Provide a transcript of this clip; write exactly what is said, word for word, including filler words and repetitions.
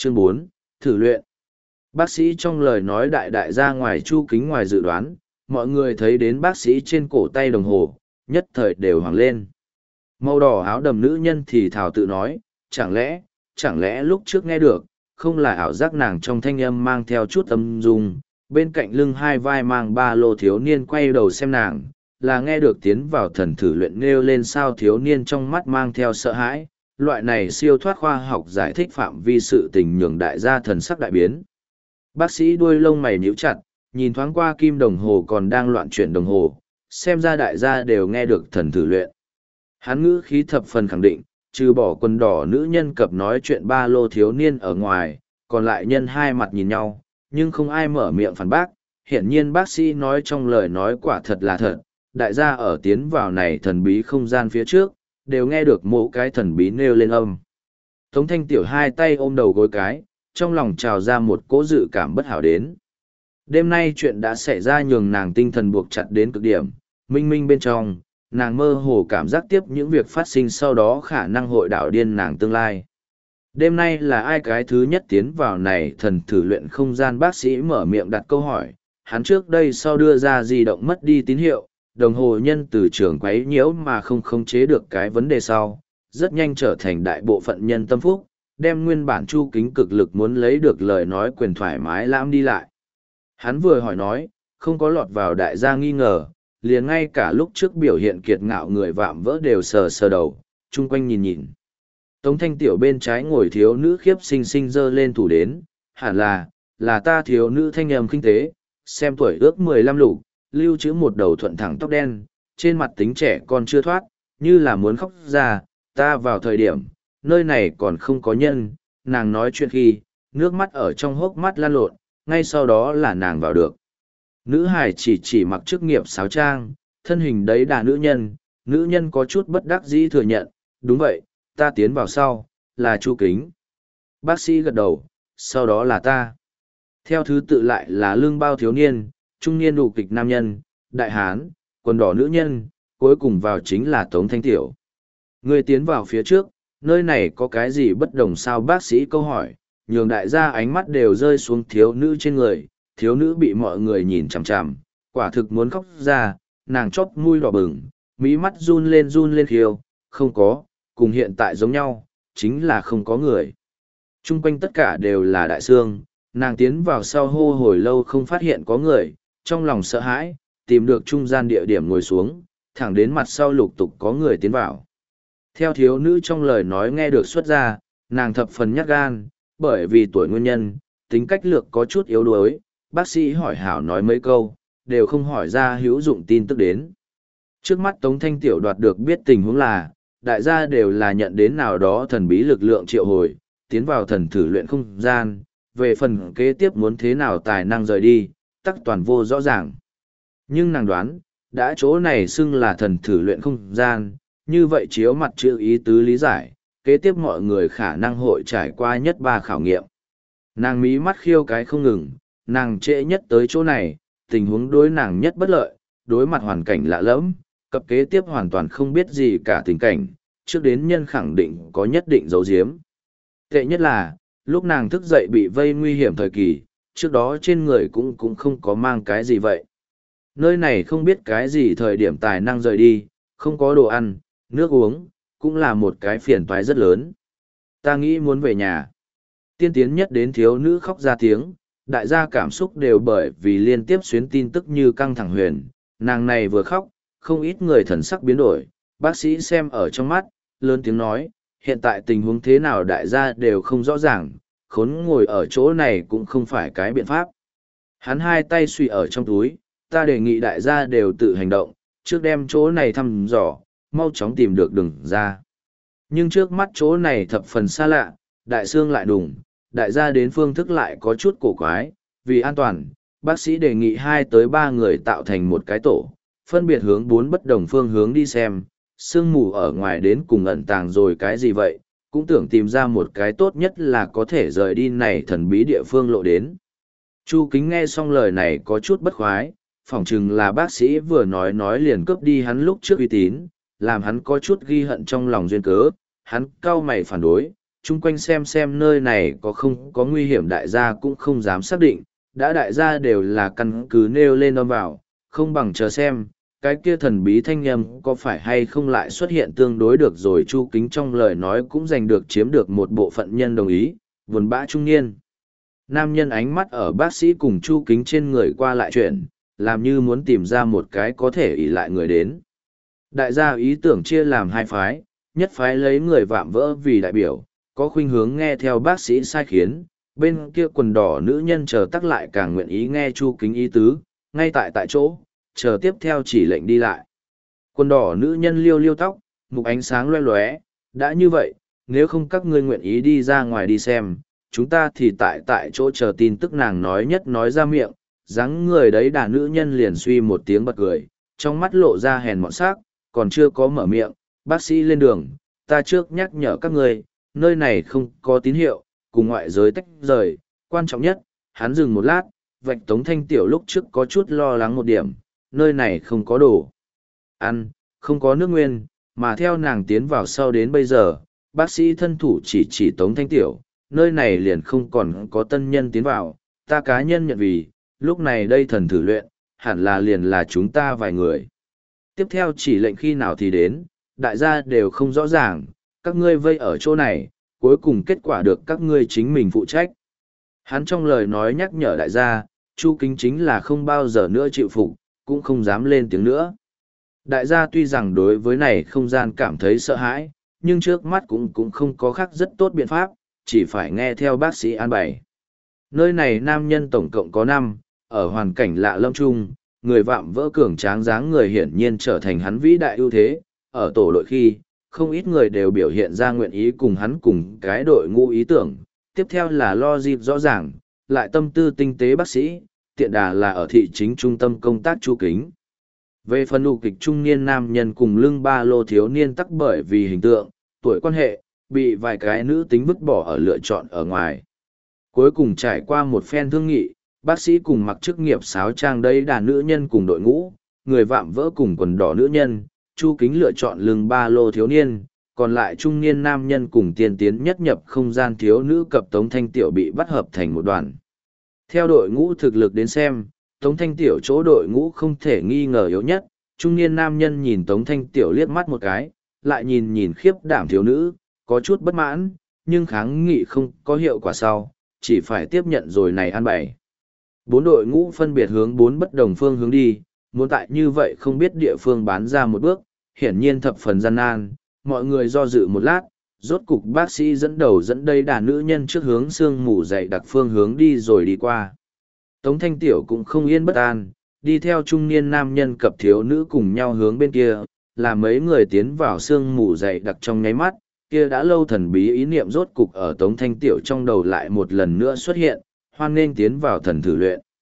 Chương bốn, thử luyện. Bác sĩ trong lời nói đại đại ra ngoài Chu Kính ngoài dự đoán, mọi người thấy đến bác sĩ trên cổ tay đồng hồ, nhất thời đều hoảng lên. Màu đỏ áo đầm nữ nhân thì thào tự nói, chẳng lẽ, chẳng lẽ lúc trước nghe được, không là ảo giác nàng trong thanh âm mang theo chút âm dung, bên cạnh lưng hai vai mang ba lô thiếu niên quay đầu xem nàng, là nghe được tiến vào thần thử luyện nêu lên sao thiếu niên trong mắt mang theo sợ hãi, loại này siêu thoát khoa học giải thích phạm vi sự tình nhường đại gia thần sắc đại biến. Bác sĩ đuôi lông mày nhíu chặt, nhìn thoáng qua kim đồng hồ còn đang loạn chuyển đồng hồ, xem ra đại gia đều nghe được thần thử luyện. Hắn ngữ khí thập phần khẳng định, trừ bỏ quần đỏ nữ nhân cập nói chuyện ba lô thiếu niên ở ngoài, còn lại nhân hai mặt nhìn nhau, nhưng không ai mở miệng phản bác. Hiển nhiên bác sĩ nói trong lời nói quả thật là thật, đại gia ở tiến vào này thần bí không gian phía trước, đều nghe được mỗi cái thần bí nêu lên âm. Tống Thanh Tiểu hai tay ôm đầu gối cái, trong lòng trào ra một cỗ dự cảm bất hảo đến. Đêm nay chuyện đã xảy ra nhường nàng tinh thần buộc chặt đến cực điểm, minh minh bên trong, nàng mơ hồ cảm giác tiếp những việc phát sinh sau đó khả năng hội đảo điên nàng tương lai. Đêm nay là ai cái thứ nhất tiến vào này thần thử luyện không gian bác sĩ mở miệng đặt câu hỏi, hắn trước đây sau đưa ra di động mất đi tín hiệu, đồng hồ nhân từ trường quấy nhiễu mà không khống chế được cái vấn đề sau, rất nhanh trở thành đại bộ phận nhân tâm phúc, đem nguyên bản Chu Kính cực lực muốn lấy được lời nói quyền thoải mái lãm đi lại. Hắn vừa hỏi nói, không có lọt vào đại gia nghi ngờ, liền ngay cả lúc trước biểu hiện kiệt ngạo người vạm vỡ đều sờ sờ đầu, chung quanh nhìn nhìn. Tống Thanh Tiểu bên trái ngồi thiếu nữ khiếp xinh xinh dơ lên thủ đến, hẳn là, là ta thiếu nữ thanh âm kinh tế, xem tuổi ước mười lăm lục, lưu trữ một đầu thuận thẳng tóc đen, trên mặt tính trẻ con chưa thoát, như là muốn khóc ra, ta vào thời điểm, nơi này còn không có nhân, nàng nói chuyện khi, nước mắt ở trong hốc mắt lan lộn, ngay sau đó là nàng vào được. Nữ hải chỉ chỉ mặc chức nghiệp sáo trang, thân hình đấy đà nữ nhân, nữ nhân có chút bất đắc dĩ thừa nhận, đúng vậy, ta tiến vào sau, là Chu Kính. Bác sĩ gật đầu, sau đó là ta. Theo thứ tự lại là lương bao thiếu niên, trung niên đủ kịch nam nhân, đại hán, quần đỏ nữ nhân, cuối cùng vào chính là Tống Thanh Tiểu. Người tiến vào phía trước, nơi này có cái gì bất đồng sao bác sĩ câu hỏi, nhường đại gia ánh mắt đều rơi xuống thiếu nữ trên người, thiếu nữ bị mọi người nhìn chằm chằm, quả thực muốn khóc ra, nàng chóp mũi đỏ bừng, mí mắt run lên run lên khiêu, không có, cùng hiện tại giống nhau, chính là không có người. Trung quanh tất cả đều là đại sương, nàng tiến vào sau hô hồi lâu không phát hiện có người, trong lòng sợ hãi, tìm được trung gian địa điểm ngồi xuống, thẳng đến mặt sau lục tục có người tiến vào. Theo thiếu nữ trong lời nói nghe được xuất ra, nàng thập phần nhát gan, bởi vì tuổi nguyên nhân, tính cách lược có chút yếu đuối, bác sĩ hỏi hảo nói mấy câu, đều không hỏi ra hữu dụng tin tức đến. Trước mắt Tống Thanh Tiểu đoạt được biết tình huống là, đại gia đều là nhận đến nào đó thần bí lực lượng triệu hồi, tiến vào thần thử luyện không gian, về phần kế tiếp muốn thế nào tài năng rời đi, tắc toàn vô rõ ràng. Nhưng nàng đoán, đã chỗ này xưng là thần thử luyện không gian, như vậy chiếu mặt chữ ý tứ lý giải, kế tiếp mọi người khả năng hội trải qua nhất ba khảo nghiệm. Nàng mí mắt khiêu cái không ngừng, nàng trễ nhất tới chỗ này, tình huống đối nàng nhất bất lợi, đối mặt hoàn cảnh lạ lẫm, cập kế tiếp hoàn toàn không biết gì cả tình cảnh, trước đến nhân khẳng định có nhất định giấu giếm. Tệ nhất là, lúc nàng thức dậy bị vây nguy hiểm thời kỳ, trước đó trên người cũng cũng không có mang cái gì vậy. Nơi này không biết cái gì thời điểm tài năng rời đi, không có đồ ăn, nước uống, cũng là một cái phiền toái rất lớn. Ta nghĩ muốn về nhà. Tiên tiến nhất đến thiếu nữ khóc ra tiếng, đại gia cảm xúc đều bởi vì liên tiếp xuyến tin tức như căng thẳng huyền, nàng này vừa khóc, không ít người thần sắc biến đổi, bác sĩ xem ở trong mắt, lớn tiếng nói, hiện tại tình huống thế nào đại gia đều không rõ ràng, khốn ngồi ở chỗ này cũng không phải cái biện pháp. Hắn hai tay suy ở trong túi, ta đề nghị đại gia đều tự hành động, trước đem chỗ này thăm dò, mau chóng tìm được đường ra. Nhưng trước mắt chỗ này thập phần xa lạ, đại xương lại đùng, đại gia đến phương thức lại có chút cổ quái, vì an toàn, bác sĩ đề nghị hai tới ba người tạo thành một cái tổ, phân biệt hướng bốn bất đồng phương hướng đi xem, sương mù ở ngoài đến cùng ẩn tàng rồi cái gì vậy, cũng tưởng tìm ra một cái tốt nhất là có thể rời đi này thần bí địa phương lộ đến. Chu Kính nghe xong lời này có chút bất khoái, phỏng chừng là bác sĩ vừa nói nói liền cướp đi hắn lúc trước uy tín, làm hắn có chút ghi hận trong lòng duyên cớ, hắn cau mày phản đối, chung quanh xem xem nơi này có không có nguy hiểm, đại gia cũng không dám xác định, đã đại gia đều là căn cứ nêu lên âm vào, không bằng chờ xem, cái kia thần bí thanh âm có phải hay không lại xuất hiện tương đối được rồi. Chu Kính trong lời nói cũng giành được chiếm được một bộ phận nhân đồng ý, buồn bã trung niên. Nam nhân ánh mắt ở bác sĩ cùng Chu Kính trên người qua lại chuyển, làm như muốn tìm ra một cái có thể ỷ lại người đến. Đại gia ý tưởng chia làm hai phái, nhất phái lấy người vạm vỡ vì đại biểu, có khuynh hướng nghe theo bác sĩ sai khiến, bên kia quần đỏ nữ nhân chờ tắc lại càng nguyện ý nghe Chu Kính ý tứ, ngay tại tại chỗ, chờ tiếp theo chỉ lệnh đi lại. Quần đỏ nữ nhân liêu liêu tóc, mục ánh sáng loe loé, đã như vậy, nếu không các ngươi nguyện ý đi ra ngoài đi xem, chúng ta thì tại tại chỗ chờ tin tức. Nàng nói nhất nói ra miệng, dáng người đấy đà nữ nhân liền suy một tiếng bật cười, trong mắt lộ ra hèn mọn sắc, còn chưa có mở miệng, bác sĩ lên đường, ta trước nhắc nhở các ngươi, nơi này không có tín hiệu, cùng ngoại giới tách rời, quan trọng nhất, hắn dừng một lát, vạch Tống Thanh Tiểu lúc trước có chút lo lắng một điểm, nơi này không có đồ ăn, không có nước nguyên, mà theo nàng tiến vào sau đến bây giờ, bác sĩ thân thủ chỉ chỉ Tống Thanh Tiểu, nơi này liền không còn có tân nhân tiến vào, ta cá nhân nhận vì, lúc này đây thần thử luyện, hẳn là liền là chúng ta vài người. Tiếp theo chỉ lệnh khi nào thì đến, đại gia đều không rõ ràng, các ngươi vây ở chỗ này, cuối cùng kết quả được các ngươi chính mình phụ trách. Hắn trong lời nói nhắc nhở đại gia, Chu Kính chính là không bao giờ nữa chịu phục, cũng không dám lên tiếng nữa. Đại gia tuy rằng đối với này không gian cảm thấy sợ hãi, nhưng trước mắt cũng cũng không có khác rất tốt biện pháp, chỉ phải nghe theo bác sĩ an bài. Nơi này nam nhân tổng cộng có năm, ở hoàn cảnh lạ lâm chung, người vạm vỡ cường tráng dáng người hiển nhiên trở thành hắn vĩ đại ưu thế, ở tổ đội khi, không ít người đều biểu hiện ra nguyện ý cùng hắn cùng cái đội ngũ ý tưởng. Tiếp theo là lo dịp rõ ràng, lại tâm tư tinh tế bác sĩ, tiện đà là ở thị chính trung tâm công tác Chu Kính. Về phần ụ kịch trung niên nam nhân cùng lưng ba lô thiếu niên tắc bởi vì hình tượng, tuổi quan hệ, bị vài cái nữ tính vứt bỏ ở lựa chọn ở ngoài. Cuối cùng trải qua một phen thương nghị, bác sĩ cùng mặc chức nghiệp sáo trang đây đà nữ nhân cùng đội ngũ, người vạm vỡ cùng quần đỏ nữ nhân, Chu Kính lựa chọn lưng ba lô thiếu niên, còn lại trung niên nam nhân cùng tiên tiến nhất nhập không gian thiếu nữ cập Tống Thanh Tiểu bị bắt hợp thành một đoàn. Theo đội ngũ thực lực đến xem, Tống Thanh Tiểu chỗ đội ngũ không thể nghi ngờ yếu nhất, trung niên nam nhân nhìn Tống Thanh Tiểu liếc mắt một cái, lại nhìn nhìn khiếp đảm thiếu nữ, có chút bất mãn, nhưng kháng nghị không có hiệu quả sau, chỉ phải tiếp nhận rồi này an bài. Bốn đội ngũ phân biệt hướng bốn bất đồng phương hướng đi, muốn tại như vậy không biết địa phương bán ra một bước, hiển nhiên thập phần gian nan, mọi người do dự một lát, rốt cục bác sĩ dẫn đầu dẫn đây đàn nữ nhân trước hướng sương mù dày đặc phương hướng đi rồi đi qua. Tống Thanh Tiểu cũng không yên bất an, đi theo trung niên nam nhân cập thiếu nữ cùng nhau hướng bên kia, là mấy người tiến vào sương mù dày đặc trong nháy mắt, kia đã lâu thần bí ý niệm rốt cục ở Tống Thanh Tiểu trong đầu lại một lần nữa xuất hiện, hoan nghênh tiến vào thần thử luyện.